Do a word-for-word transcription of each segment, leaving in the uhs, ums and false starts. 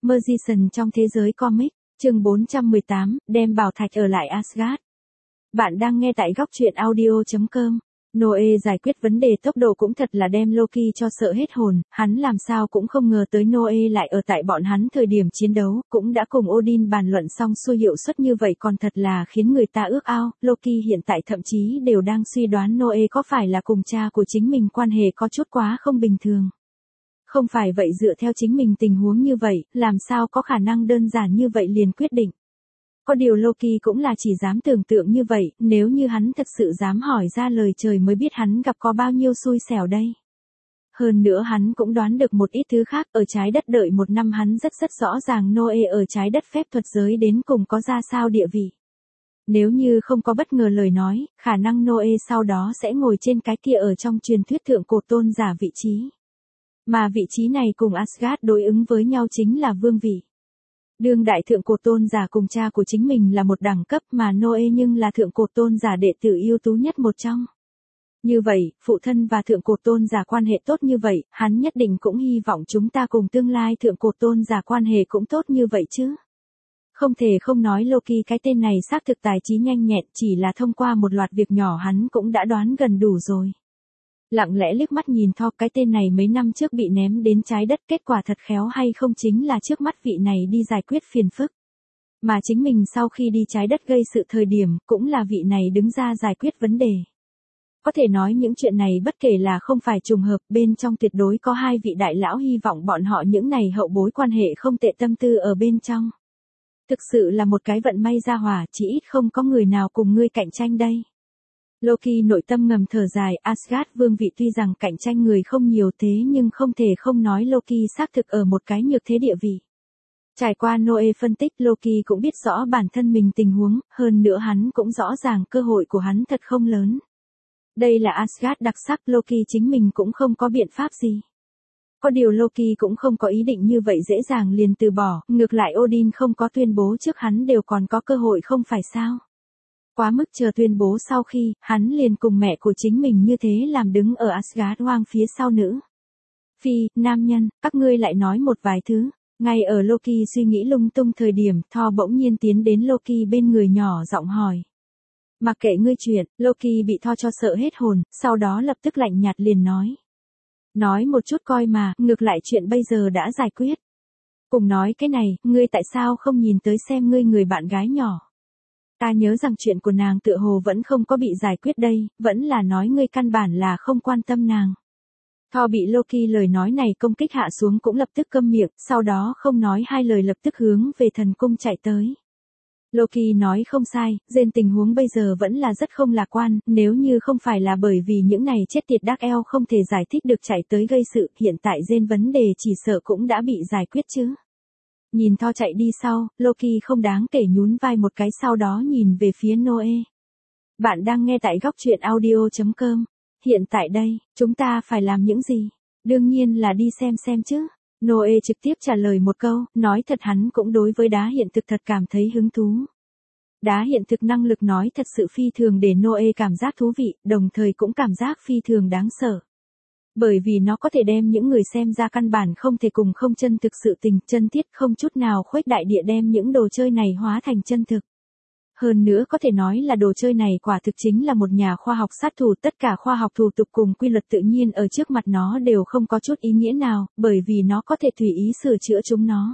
Magician trong thế giới comic, chương bốn trăm mười tám, đem bảo thạch ở lại Asgard. Bạn đang nghe tại góc truyện audio chấm com. Noe giải quyết vấn đề tốc độ cũng thật là đem Loki cho sợ hết hồn, hắn làm sao cũng không ngờ tới Noe lại ở tại bọn hắn thời điểm chiến đấu, cũng đã cùng Odin bàn luận xong xuôi hiệu suất như vậy còn thật là khiến người ta ước ao. Loki hiện tại thậm chí đều đang suy đoán Noe có phải là cùng cha của chính mình quan hệ có chút quá không bình thường. Không phải vậy dựa theo chính mình tình huống như vậy, làm sao có khả năng đơn giản như vậy liền quyết định. Có điều Loki cũng là chỉ dám tưởng tượng như vậy, nếu như hắn thật sự dám hỏi ra lời trời mới biết hắn gặp có bao nhiêu xui xẻo đây. Hơn nữa hắn cũng đoán được một ít thứ khác, ở trái đất đợi một năm hắn rất rất rõ ràng Noe ở trái đất phép thuật giới đến cùng có ra sao địa vị. Nếu như không có bất ngờ lời nói, khả năng Noe sau đó sẽ ngồi trên cái kia ở trong truyền thuyết thượng cổ tôn giả vị trí. Mà vị trí này cùng Asgard đối ứng với nhau chính là vương vị. Đương đại thượng cổ tôn giả cùng cha của chính mình là một đẳng cấp mà Noe nhưng là thượng cổ tôn giả đệ tử ưu tú nhất một trong. Như vậy, phụ thân và thượng cổ tôn giả quan hệ tốt như vậy, hắn nhất định cũng hy vọng chúng ta cùng tương lai thượng cổ tôn giả quan hệ cũng tốt như vậy chứ. Không thể không nói Loki cái tên này xác thực tài trí nhanh nhẹn, chỉ là thông qua một loạt việc nhỏ hắn cũng đã đoán gần đủ rồi. Lặng lẽ liếc mắt nhìn Thor, cái tên này mấy năm trước bị ném đến trái đất, kết quả thật khéo hay không chính là trước mắt vị này đi giải quyết phiền phức. Mà chính mình sau khi đi trái đất gây sự thời điểm, cũng là vị này đứng ra giải quyết vấn đề. Có thể nói những chuyện này bất kể là không phải trùng hợp, bên trong tuyệt đối có hai vị đại lão hy vọng bọn họ những này hậu bối quan hệ không tệ tâm tư ở bên trong. Thực sự là một cái vận may ra hỏa, chỉ ít không có người nào cùng ngươi cạnh tranh đây. Loki nội tâm ngầm thở dài, Asgard vương vị tuy rằng cạnh tranh người không nhiều thế nhưng không thể không nói Loki xác thực ở một cái nhược thế địa vị. Trải qua Noe phân tích, Loki cũng biết rõ bản thân mình tình huống, hơn nữa hắn cũng rõ ràng cơ hội của hắn thật không lớn. Đây là Asgard đặc sắc, Loki chính mình cũng không có biện pháp gì. Có điều Loki cũng không có ý định như vậy dễ dàng liền từ bỏ, ngược lại Odin không có tuyên bố trước hắn đều còn có cơ hội không phải sao. Quá mức chờ tuyên bố sau khi, hắn liền cùng mẹ của chính mình như thế làm đứng ở Asgard hoang phía sau nữ. Phi, nam nhân, các ngươi lại nói một vài thứ. Ngay ở Loki suy nghĩ lung tung thời điểm, Thor bỗng nhiên tiến đến Loki bên người nhỏ giọng hỏi. Mặc kệ ngươi chuyện, Loki bị Thor cho sợ hết hồn, sau đó lập tức lạnh nhạt liền nói. Nói một chút coi mà, ngược lại chuyện bây giờ đã giải quyết. Cùng nói cái này, ngươi tại sao không nhìn tới xem ngươi người bạn gái nhỏ. Ta nhớ rằng chuyện của nàng tựa hồ vẫn không có bị giải quyết đây, vẫn là nói ngươi căn bản là không quan tâm nàng. Thor bị Loki lời nói này công kích hạ xuống cũng lập tức câm miệng, sau đó không nói hai lời lập tức hướng về thần cung chạy tới. Loki nói không sai, Jane tình huống bây giờ vẫn là rất không lạc quan, nếu như không phải là bởi vì những này chết tiệt Dark Elf không thể giải thích được chạy tới gây sự, hiện tại Jane vấn đề chỉ sợ cũng đã bị giải quyết chứ. Nhìn Thor chạy đi sau, Loki không đáng kể nhún vai một cái sau đó nhìn về phía Noe. Bạn đang nghe tại góc truyện audio chấm com. Hiện tại đây, chúng ta phải làm những gì? Đương nhiên là đi xem xem chứ. Noe trực tiếp trả lời một câu, nói thật hắn cũng đối với đá hiện thực thật cảm thấy hứng thú. Đá hiện thực năng lực nói thật sự phi thường để Noe cảm giác thú vị, đồng thời cũng cảm giác phi thường đáng sợ. Bởi vì nó có thể đem những người xem ra căn bản không thể cùng không chân thực sự tình, chân thiết không chút nào khuếch đại địa đem những đồ chơi này hóa thành chân thực. Hơn nữa có thể nói là đồ chơi này quả thực chính là một nhà khoa học sát thủ, tất cả khoa học thủ tục cùng quy luật tự nhiên ở trước mặt nó đều không có chút ý nghĩa nào, bởi vì nó có thể tùy ý sửa chữa chúng nó.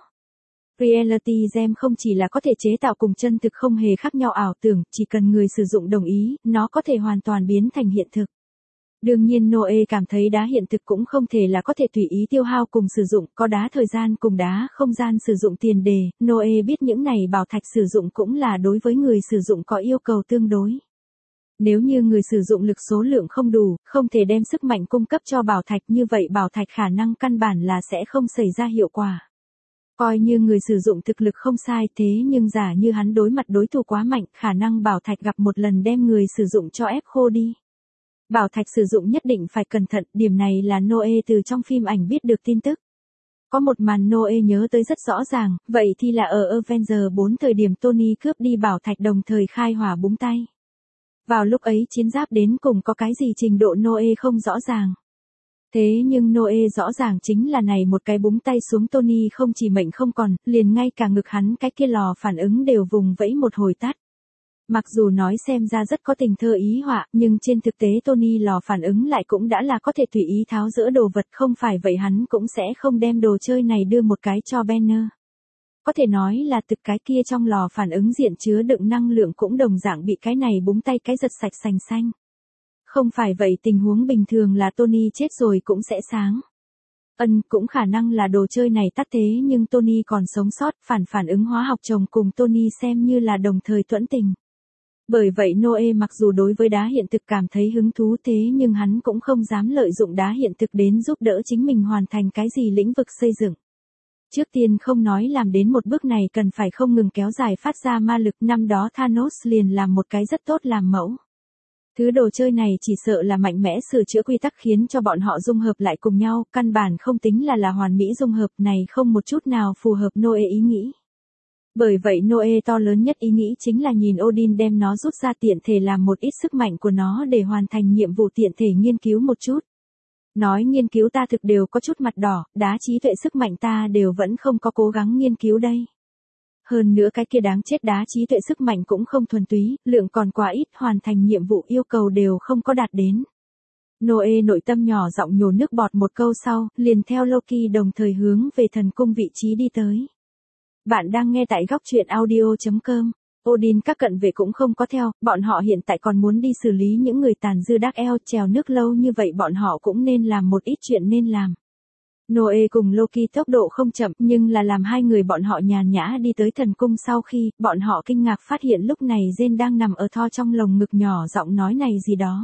Reality Gem không chỉ là có thể chế tạo cùng chân thực không hề khác nhau ảo tưởng, chỉ cần người sử dụng đồng ý, nó có thể hoàn toàn biến thành hiện thực. Đương nhiên Noe cảm thấy đá hiện thực cũng không thể là có thể tùy ý tiêu hao cùng sử dụng, có đá thời gian cùng đá không gian sử dụng tiền đề, Noe biết những này bảo thạch sử dụng cũng là đối với người sử dụng có yêu cầu tương đối. Nếu như người sử dụng lực số lượng không đủ, không thể đem sức mạnh cung cấp cho bảo thạch như vậy bảo thạch khả năng căn bản là sẽ không xảy ra hiệu quả. Coi như người sử dụng thực lực không sai thế nhưng giả như hắn đối mặt đối thủ quá mạnh, khả năng bảo thạch gặp một lần đem người sử dụng cho ép khô đi. Bảo thạch sử dụng nhất định phải cẩn thận, điểm này là Noe từ trong phim ảnh biết được tin tức. Có một màn Noe nhớ tới rất rõ ràng, vậy thì là ở Avengers bốn thời điểm Tony cướp đi bảo thạch đồng thời khai hỏa búng tay. Vào lúc ấy chiến giáp đến cùng có cái gì trình độ Noe không rõ ràng. Thế nhưng Noe rõ ràng chính là này một cái búng tay xuống Tony không chỉ mệnh không còn, liền ngay cả ngực hắn cái kia lò phản ứng đều vùng vẫy một hồi tắt. Mặc dù nói xem ra rất có tình thơ ý họa, nhưng trên thực tế Tony lò phản ứng lại cũng đã là có thể tùy ý tháo dỡ đồ vật, không phải vậy hắn cũng sẽ không đem đồ chơi này đưa một cái cho Banner. Có thể nói là từ cái kia trong lò phản ứng diện chứa đựng năng lượng cũng đồng dạng bị cái này búng tay cái giật sạch sành xanh. Không phải vậy tình huống bình thường là Tony chết rồi cũng sẽ sáng. Ân cũng khả năng là đồ chơi này tắt thế nhưng Tony còn sống sót, phản phản ứng hóa học chồng cùng Tony xem như là đồng thời thuẫn tình. Bởi vậy Noe mặc dù đối với đá hiện thực cảm thấy hứng thú thế nhưng hắn cũng không dám lợi dụng đá hiện thực đến giúp đỡ chính mình hoàn thành cái gì lĩnh vực xây dựng. Trước tiên không nói làm đến một bước này cần phải không ngừng kéo dài phát ra ma lực, năm đó Thanos liền làm một cái rất tốt làm mẫu. Thứ đồ chơi này chỉ sợ là mạnh mẽ sửa chữa quy tắc khiến cho bọn họ dung hợp lại cùng nhau, căn bản không tính là là hoàn mỹ dung hợp này không một chút nào phù hợp Noe ý nghĩ. Bởi vậy Noe to lớn nhất ý nghĩ chính là nhìn Odin đem nó rút ra tiện thể làm một ít sức mạnh của nó để hoàn thành nhiệm vụ tiện thể nghiên cứu một chút. Nói nghiên cứu ta thực đều có chút mặt đỏ, đá trí tuệ sức mạnh ta đều vẫn không có cố gắng nghiên cứu đây. Hơn nữa cái kia đáng chết đá trí tuệ sức mạnh cũng không thuần túy, lượng còn quá ít, hoàn thành nhiệm vụ yêu cầu đều không có đạt đến. Noe nội tâm nhỏ giọng nhổ nước bọt một câu sau, liền theo Loki đồng thời hướng về thần cung vị trí đi tới. Bạn đang nghe tại góc truyện audio chấm com. Odin các cận vệ cũng không có theo, bọn họ hiện tại còn muốn đi xử lý những người tàn dư Dark Elf trèo nước lâu như vậy bọn họ cũng nên làm một ít chuyện nên làm. Noe cùng Loki tốc độ không chậm nhưng là làm hai người bọn họ nhàn nhã đi tới thần cung sau khi bọn họ kinh ngạc phát hiện lúc này Jane đang nằm ở Thor trong lồng ngực nhỏ giọng nói này gì đó.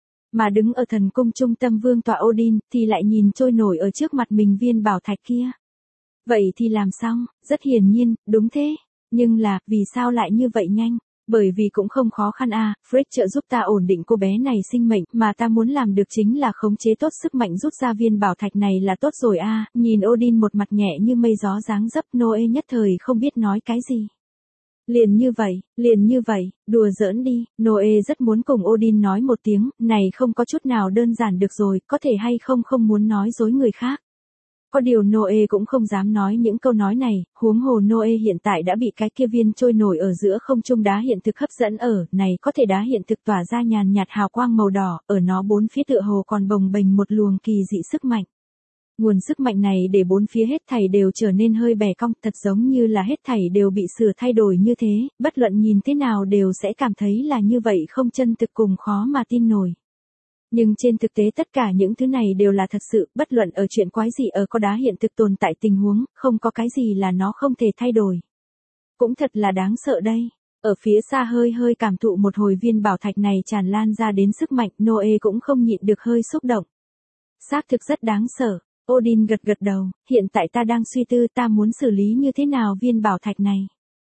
Mà đứng ở thần cung trung tâm vương tọa Odin thì lại nhìn trôi nổi ở trước mặt mình viên bảo thạch kia. Vậy thì làm xong, rất hiển nhiên, đúng thế. Nhưng là, vì sao lại như vậy nhanh? Bởi vì cũng không khó khăn à, Frick trợ giúp ta ổn định cô bé này sinh mệnh, mà ta muốn làm được chính là khống chế tốt sức mạnh rút ra viên bảo thạch này là tốt rồi à, nhìn Odin một mặt nhẹ như mây gió dáng dấp Noe nhất thời không biết nói cái gì. Liền như vậy, liền như vậy, đùa giỡn đi, Noe rất muốn cùng Odin nói một tiếng, này không có chút nào đơn giản được rồi, có thể hay không không muốn nói dối người khác. Có điều Noe cũng không dám nói những câu nói này, huống hồ Noe hiện tại đã bị cái kia viên trôi nổi ở giữa không trung đá hiện thực hấp dẫn ở, này có thể đá hiện thực tỏa ra nhàn nhạt hào quang màu đỏ, ở nó bốn phía tựa hồ còn bồng bềnh một luồng kỳ dị sức mạnh. Nguồn sức mạnh này để bốn phía hết thảy đều trở nên hơi bẻ cong, thật giống như là hết thảy đều bị sửa thay đổi như thế, bất luận nhìn thế nào đều sẽ cảm thấy là như vậy không chân thực cùng khó mà tin nổi. Nhưng trên thực tế tất cả những thứ này đều là thật sự, bất luận ở chuyện quái gì ở có đá hiện thực tồn tại tình huống, không có cái gì là nó không thể thay đổi. Cũng thật là đáng sợ đây. Ở phía xa hơi hơi cảm thụ một hồi viên bảo thạch này tràn lan ra đến sức mạnh, Noe cũng không nhịn được hơi xúc động. Xác thực rất đáng sợ. Odin gật gật đầu, hiện tại ta đang suy tư ta muốn xử lý như thế nào viên bảo thạch này.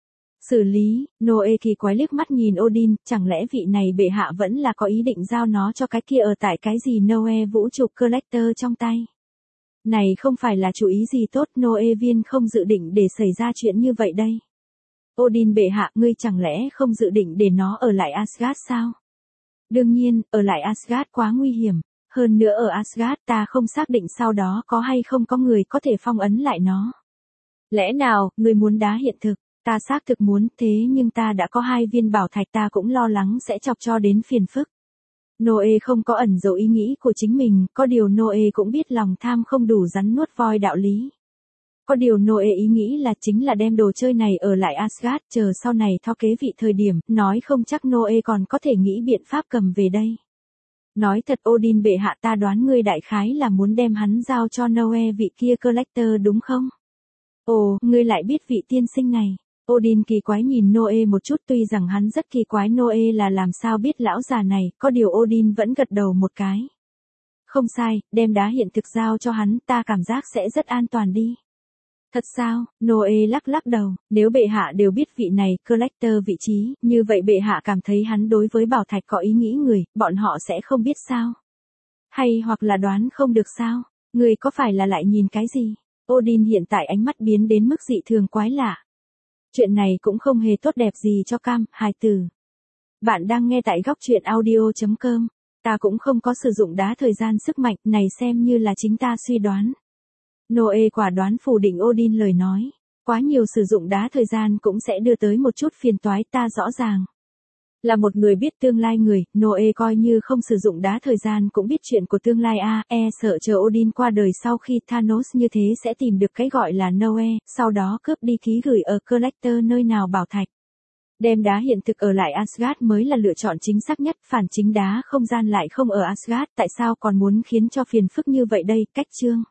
Xử lý, Noe kỳ quái liếc mắt nhìn Odin, chẳng lẽ vị này bệ hạ vẫn là có ý định giao nó cho cái kia ở tại cái gì Noe vũ trụ Collector trong tay. Này không phải là chủ ý gì tốt, Noe viên không dự định để xảy ra chuyện như vậy đây. Odin bệ hạ, ngươi chẳng lẽ không dự định để nó ở lại Asgard sao? Đương nhiên, ở lại Asgard quá nguy hiểm, hơn nữa ở Asgard ta không xác định sau đó có hay không có người có thể phong ấn lại nó. Lẽ nào, ngươi muốn đá hiện thực? Ta xác thực muốn, thế nhưng ta đã có hai viên bảo thạch ta cũng lo lắng sẽ chọc cho đến phiền phức. Noe không có ẩn giấu ý nghĩ của chính mình, có điều Noe cũng biết lòng tham không đủ rắn nuốt voi đạo lý. Có điều Noe ý nghĩ là chính là đem đồ chơi này ở lại Asgard, chờ sau này theo kế vị thời điểm, nói không chắc Noe còn có thể nghĩ biện pháp cầm về đây. Nói thật Odin bệ hạ ta đoán ngươi đại khái là muốn đem hắn giao cho Noe vị kia Collector đúng không? Ồ, ngươi lại biết vị tiên sinh này. Odin kỳ quái nhìn Noe một chút tuy rằng hắn rất kỳ quái Noe là làm sao biết lão già này, có điều Odin vẫn gật đầu một cái. Không sai, đem đá hiện thực giao cho hắn ta cảm giác sẽ rất an toàn đi. Thật sao, Noe lắc lắc đầu, nếu bệ hạ đều biết vị này, Collector vị trí, như vậy bệ hạ cảm thấy hắn đối với bảo thạch có ý nghĩ người, bọn họ sẽ không biết sao? Hay hoặc là đoán không được sao? Người có phải là lại nhìn cái gì? Odin hiện tại ánh mắt biến đến mức dị thường quái lạ. Chuyện này cũng không hề tốt đẹp gì cho Cam, hài tử. Bạn đang nghe tại góc truyện audio chấm com. Ta cũng không có sử dụng đá thời gian sức mạnh, này xem như là chính ta suy đoán. Noe quả đoán phủ định Odin lời nói. Quá nhiều sử dụng đá thời gian cũng sẽ đưa tới một chút phiền toái, ta rõ ràng. Là một người biết tương lai người, Noe coi như không sử dụng đá thời gian cũng biết chuyện của tương lai a, e sợ chờ Odin qua đời sau khi Thanos như thế sẽ tìm được cái gọi là Noe, sau đó cướp đi ký gửi ở Collector nơi nào bảo thạch. Đem đá hiện thực ở lại Asgard mới là lựa chọn chính xác nhất, phản chính đá không gian lại không ở Asgard, tại sao còn muốn khiến cho phiền phức như vậy đây, cách chương.